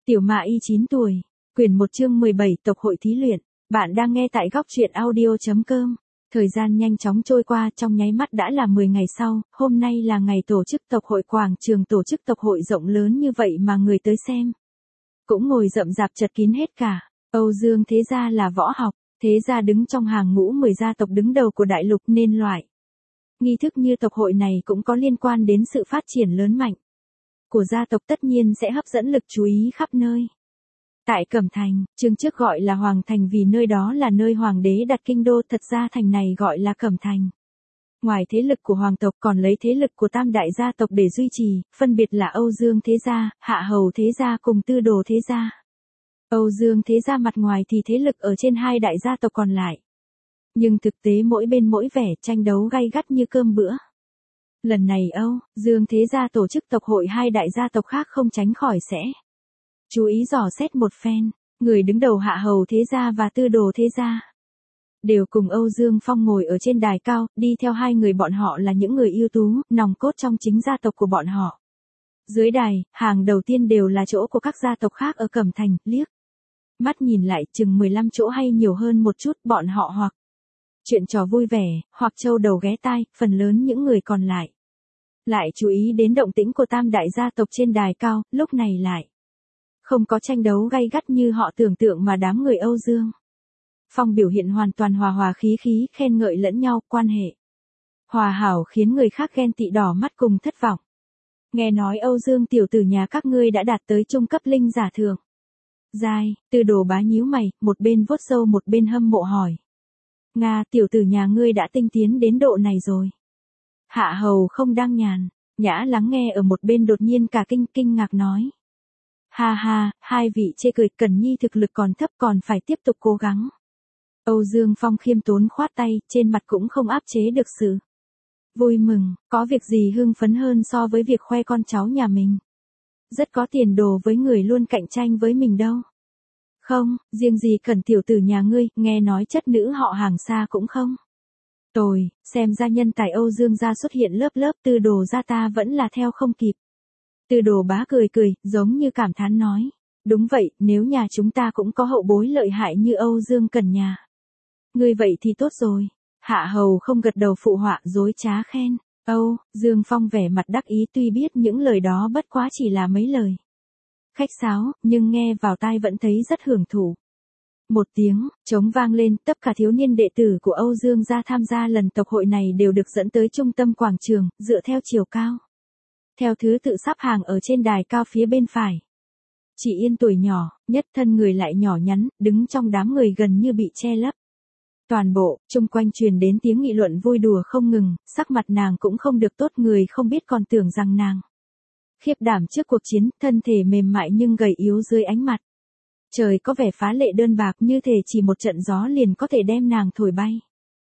Tiểu Ma Y 9 tuổi, quyển 1 chương 17 tộc hội thí luyện. Bạn đang nghe tại góc truyện audio.com. Thời gian nhanh chóng trôi qua, trong nháy mắt đã là 10 ngày sau, hôm nay là ngày tổ chức tộc hội. Quảng trường tổ chức tộc hội rộng lớn như vậy mà người tới xem cũng ngồi rậm rạp chật kín hết cả. Âu Dương Thế Gia là võ học, Thế Gia đứng trong hàng ngũ 10 gia tộc đứng đầu của đại lục, nên loại nghi thức như tộc hội này cũng có liên quan đến sự phát triển lớn mạnh của gia tộc, tất nhiên sẽ hấp dẫn lực chú ý khắp nơi. Tại Cẩm Thành, chương trước gọi là Hoàng Thành vì nơi đó là nơi hoàng đế đặt kinh đô, thật ra thành này gọi là Cẩm Thành. Ngoài thế lực của hoàng tộc còn lấy thế lực của tam đại gia tộc để duy trì, phân biệt là Âu Dương Thế Gia, Hạ Hầu Thế Gia cùng Tư Đồ Thế Gia. Âu Dương Thế Gia mặt ngoài thì thế lực ở trên hai đại gia tộc còn lại. Nhưng thực tế mỗi bên mỗi vẻ, tranh đấu gay gắt như cơm bữa. Lần này Âu Dương Thế Gia tổ chức tộc hội, hai đại gia tộc khác không tránh khỏi sẽ chú ý dò xét một phen. Người đứng đầu Hạ Hầu Thế Gia và Tư Đồ Thế Gia đều cùng Âu Dương Phong ngồi ở trên đài cao, đi theo hai người bọn họ là những người ưu tú, nòng cốt trong chính gia tộc của bọn họ. Dưới đài, hàng đầu tiên đều là chỗ của các gia tộc khác ở Cẩm Thành, liếc mắt nhìn lại chừng 15 chỗ hay nhiều hơn một chút, bọn họ hoặc chuyện trò vui vẻ, hoặc trâu đầu ghé tai, phần lớn những người còn lại chú ý đến động tĩnh của tam đại gia tộc trên đài cao, lúc này lại không có tranh đấu gay gắt như họ tưởng tượng mà đám người Âu Dương Phong biểu hiện hoàn toàn hòa hòa khí khí, khen ngợi lẫn nhau, quan hệ hòa hảo khiến người khác ghen tị đỏ mắt cùng thất vọng. Nghe nói Âu Dương tiểu tử nhà các ngươi đã đạt tới trung cấp linh giả thường giai. Tư Đồ Bá nhíu mày, một bên vuốt râu một bên hâm mộ hỏi: Nga, tiểu tử nhà ngươi đã tinh tiến đến độ này rồi? Hạ Hầu không đang nhàn nhã lắng nghe ở một bên đột nhiên cả kinh ngạc nói: Ha ha, hai vị chê cười, Cẩn Nhi thực lực còn thấp, còn phải tiếp tục cố gắng. Âu Dương Phong khiêm tốn khoát tay, trên mặt cũng không áp chế được sự vui mừng. Có việc gì hưng phấn hơn so với việc khoe con cháu nhà mình rất có tiền đồ với người luôn cạnh tranh với mình đâu. Không, riêng gì Cẩn tiểu tử nhà ngươi, nghe nói chất nữ họ Hàng xa cũng không tồi, xem ra nhân tài Âu Dương gia xuất hiện lớp lớp, Tư Đồ gia ta vẫn là theo không kịp. Tư Đồ Bá cười, giống như cảm thán nói: Đúng vậy, nếu nhà chúng ta cũng có hậu bối lợi hại như Âu Dương Cẩn nhà ngươi vậy thì tốt rồi. Hạ Hầu không gật đầu phụ họa, dối trá khen. Âu Dương Phong vẻ mặt đắc ý, tuy biết những lời đó bất quá chỉ là mấy lời khách sáo, nhưng nghe vào tai vẫn thấy rất hưởng thụ. Một tiếng trống vang lên, tất cả thiếu niên đệ tử của Âu Dương gia tham gia lần tộc hội này đều được dẫn tới trung tâm quảng trường, dựa theo chiều cao theo thứ tự sắp hàng ở trên đài cao phía bên phải. Chị Yên tuổi nhỏ nhất, thân người lại nhỏ nhắn, đứng trong đám người gần như bị che lấp. Toàn bộ chung quanh truyền đến tiếng nghị luận vui đùa không ngừng, sắc mặt nàng cũng không được tốt, người không biết còn tưởng rằng nàng khiếp đảm trước cuộc chiến, thân thể mềm mại nhưng gầy yếu dưới ánh mặt trời có vẻ phá lệ đơn bạc, như thể chỉ một trận gió liền có thể đem nàng thổi bay.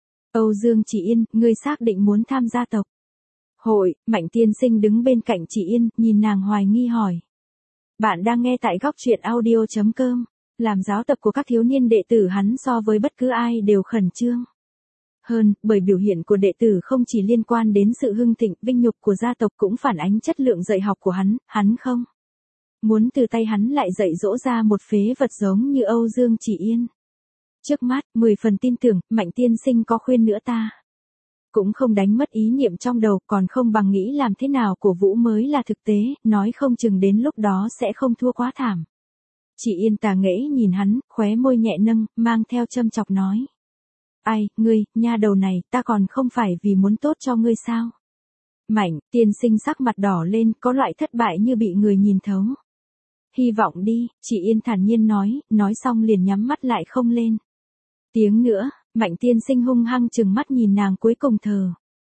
Âu Dương Chị Yên, ngươi xác định muốn tham gia tộc hội? Mạnh Tiên Sinh đứng bên cạnh Chị Yên, nhìn nàng hoài nghi hỏi. Bạn đang nghe tại góc truyện audio.com. Làm giáo tập của các thiếu niên đệ tử, hắn so với bất cứ ai đều khẩn trương hơn, bởi biểu hiện của đệ tử không chỉ liên quan đến sự hưng thịnh, vinh nhục của gia tộc, cũng phản ánh chất lượng dạy học của hắn không muốn từ tay hắn lại dạy dỗ ra một phế vật giống như Âu Dương Chỉ Yên. Trước mắt, 10 phần tin tưởng, Mạnh Tiên Sinh có khuyên nữa ta cũng không đánh mất ý niệm trong đầu, còn không bằng nghĩ làm thế nào của Vũ mới là thực tế, nói không chừng đến lúc đó sẽ không thua quá thảm. Chị Yên tà nghễ nhìn hắn, khóe môi nhẹ nâng, mang theo châm chọc nói: Ai, ngươi, nha đầu này, ta còn không phải vì muốn tốt cho ngươi sao? Mạnh Tiên Sinh sắc mặt đỏ lên, có loại thất bại như bị người nhìn thấu. Hy vọng đi, chị Yên thản nhiên nói xong liền nhắm mắt lại không lên tiếng nữa. Mạnh Tiên Sinh hung hăng chừng mắt nhìn nàng, cuối cùng thờ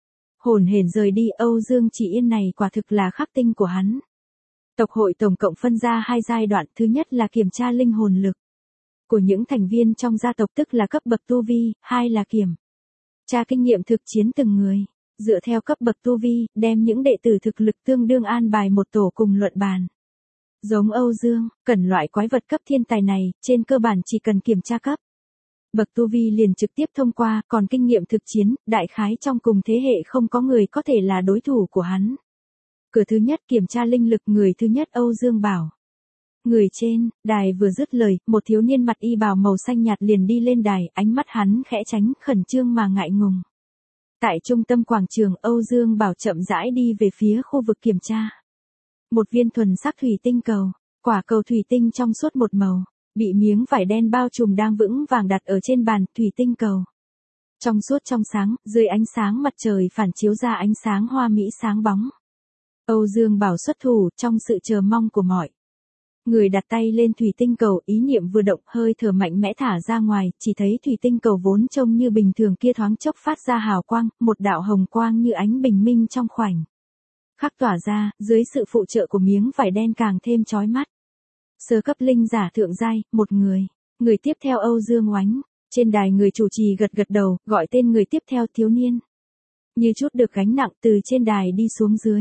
hổn hển rời đi. Âu Dương Chị Yên này quả thực là khắc tinh của hắn. Tộc hội tổng cộng phân ra 2 giai đoạn, thứ nhất là kiểm tra linh hồn lực của những thành viên trong gia tộc, tức là cấp bậc tu vi, hai là kiểm tra kinh nghiệm thực chiến từng người. Dựa theo cấp bậc tu vi, đem những đệ tử thực lực tương đương an bài một tổ cùng luận bàn. Giống Âu Dương Cẩn loại quái vật cấp thiên tài này, trên cơ bản chỉ cần kiểm tra cấp bậc tu vi liền trực tiếp thông qua, còn kinh nghiệm thực chiến, đại khái trong cùng thế hệ không có người có thể là đối thủ của hắn. Cửa thứ nhất kiểm tra linh lực, người thứ nhất Âu Dương Bảo Người trên, đài vừa dứt lời, một thiếu niên mặc y bào màu xanh nhạt liền đi lên đài, ánh mắt hắn khẽ tránh, khẩn trương mà ngại ngùng. Tại trung tâm quảng trường, Âu Dương Bảo chậm rãi đi về phía khu vực kiểm tra. Một viên thuần sắc thủy tinh cầu, quả cầu thủy tinh trong suốt một màu, bị miếng vải đen bao trùm đang vững vàng đặt ở trên bàn thủy tinh cầu. Trong suốt trong sáng, dưới ánh sáng mặt trời phản chiếu ra ánh sáng hoa mỹ sáng bóng. Âu Dương Bảo xuất thủ trong sự chờ mong của mọi người đặt tay lên thủy tinh cầu, ý niệm vừa động, hơi thở mạnh mẽ thả ra ngoài, chỉ thấy thủy tinh cầu vốn trông như bình thường kia thoáng chốc phát ra hào quang, một đạo hồng quang như ánh bình minh trong khoảnh khắc tỏa ra, dưới sự phụ trợ của miếng vải đen càng thêm chói mắt. Sơ cấp linh giả thượng giai, một người. Người tiếp theo Âu Dương Oánh. Trên đài người chủ trì gật gật đầu, gọi tên người tiếp theo thiếu niên. Như chút được gánh nặng từ trên đài đi xuống dưới.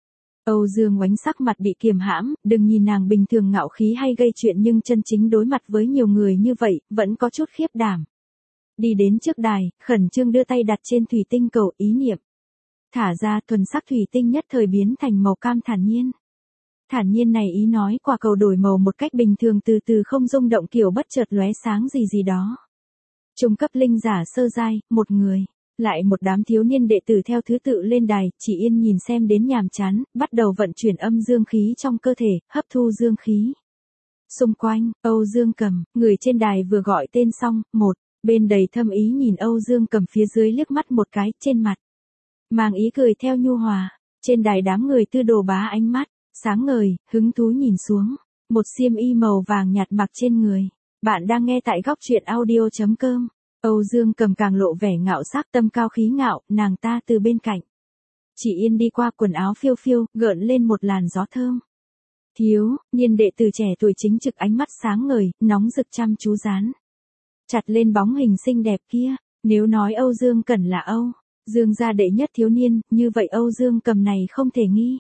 Âu Dương Oánh sắc mặt bị kiềm hãm, đừng nhìn nàng bình thường ngạo khí hay gây chuyện nhưng chân chính đối mặt với nhiều người như vậy, vẫn có chút khiếp đảm. Đi đến trước đài, khẩn trương đưa tay đặt trên thủy tinh cầu, ý niệm thả ra, thuần sắc thủy tinh nhất thời biến thành màu cam thản nhiên. Thản nhiên này ý nói quả cầu đổi màu một cách bình thường, từ từ không rung động, kiểu bất chợt lóe sáng gì gì đó. Trung cấp linh giả sơ giai, một người. Lại một đám thiếu niên đệ tử theo thứ tự lên đài, chỉ yên nhìn xem đến nhàm chán, bắt đầu vận chuyển âm dương khí trong cơ thể, hấp thu dương khí. Xung quanh, Âu Dương Cầm, người trên đài vừa gọi tên xong, một bên đầy thâm ý nhìn Âu Dương Cầm phía dưới liếc mắt một cái, trên mặt mang ý cười theo nhu hòa. Trên đài đám người Tư Đồ Bá ánh mắt sáng ngời, hứng thú nhìn xuống, một xiêm y màu vàng nhạt mặc trên người. Bạn đang nghe tại góc truyện audio.com. Âu Dương Cầm càng lộ vẻ ngạo sắc, tâm cao khí ngạo, nàng ta từ bên cạnh chỉ yên đi qua, quần áo phiêu phiêu, gợn lên một làn gió thơm. Thiếu niên đệ tử trẻ tuổi chính trực, ánh mắt sáng ngời, nóng rực chăm chú dán chặt lên bóng hình xinh đẹp kia. Nếu nói Âu Dương Cẩn là Âu Dương gia đệ nhất thiếu niên, như vậy Âu Dương Cầm này không thể nghi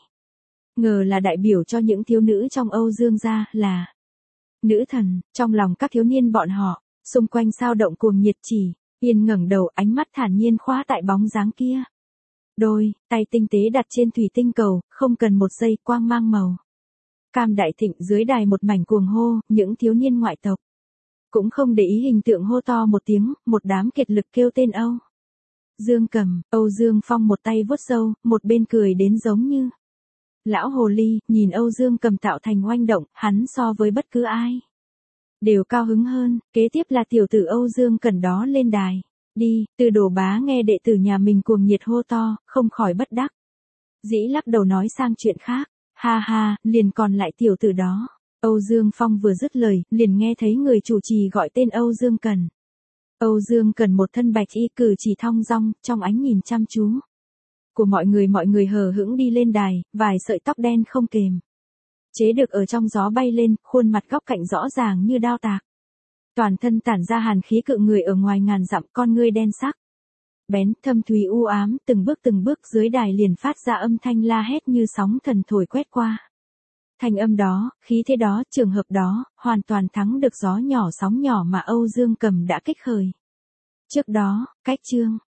ngờ là đại biểu cho những thiếu nữ trong Âu Dương gia, là nữ thần trong lòng các thiếu niên bọn họ. Xung quanh sao động cuồng nhiệt, chỉ yên ngẩng đầu, ánh mắt thản nhiên khóa tại bóng dáng kia. Đôi tay tinh tế đặt trên thủy tinh cầu, không cần một giây, quang mang màu cam đại thịnh. Dưới đài một mảnh cuồng hô, những thiếu niên ngoại tộc cũng không để ý hình tượng, hô to một tiếng, một đám kiệt lực kêu tên Âu Dương Cầm. Âu Dương Phong một tay vuốt râu, một bên cười đến giống như lão hồ ly, nhìn Âu Dương Cầm tạo thành oanh động, hắn so với bất cứ ai đều cao hứng hơn. Kế tiếp là tiểu tử Âu Dương Cẩn đó lên đài. Đi, Tư Đồ Bá nghe đệ tử nhà mình cuồng nhiệt hô to, không khỏi bất đắc dĩ lắc đầu nói sang chuyện khác. Ha ha, liền còn lại tiểu tử đó. Âu Dương Phong vừa dứt lời, liền nghe thấy người chủ trì gọi tên Âu Dương Cẩn. Âu Dương Cẩn một thân bạch y, cử chỉ thong dong, trong ánh nhìn chăm chú của mọi người hờ hững đi lên đài, vài sợi tóc đen không kềm chế được ở trong gió bay lên, khuôn mặt góc cạnh rõ ràng như đao tạc. Toàn thân tản ra hàn khí cự người ở ngoài ngàn dặm, con ngươi đen sắc bén, thâm thúy u ám, từng bước dưới đài liền phát ra âm thanh la hét như sóng thần thổi quét qua. Thanh âm đó, khí thế đó, trường hợp đó, hoàn toàn thắng được gió nhỏ sóng nhỏ mà Âu Dương Cầm đã kích khởi. Trước đó, cách chương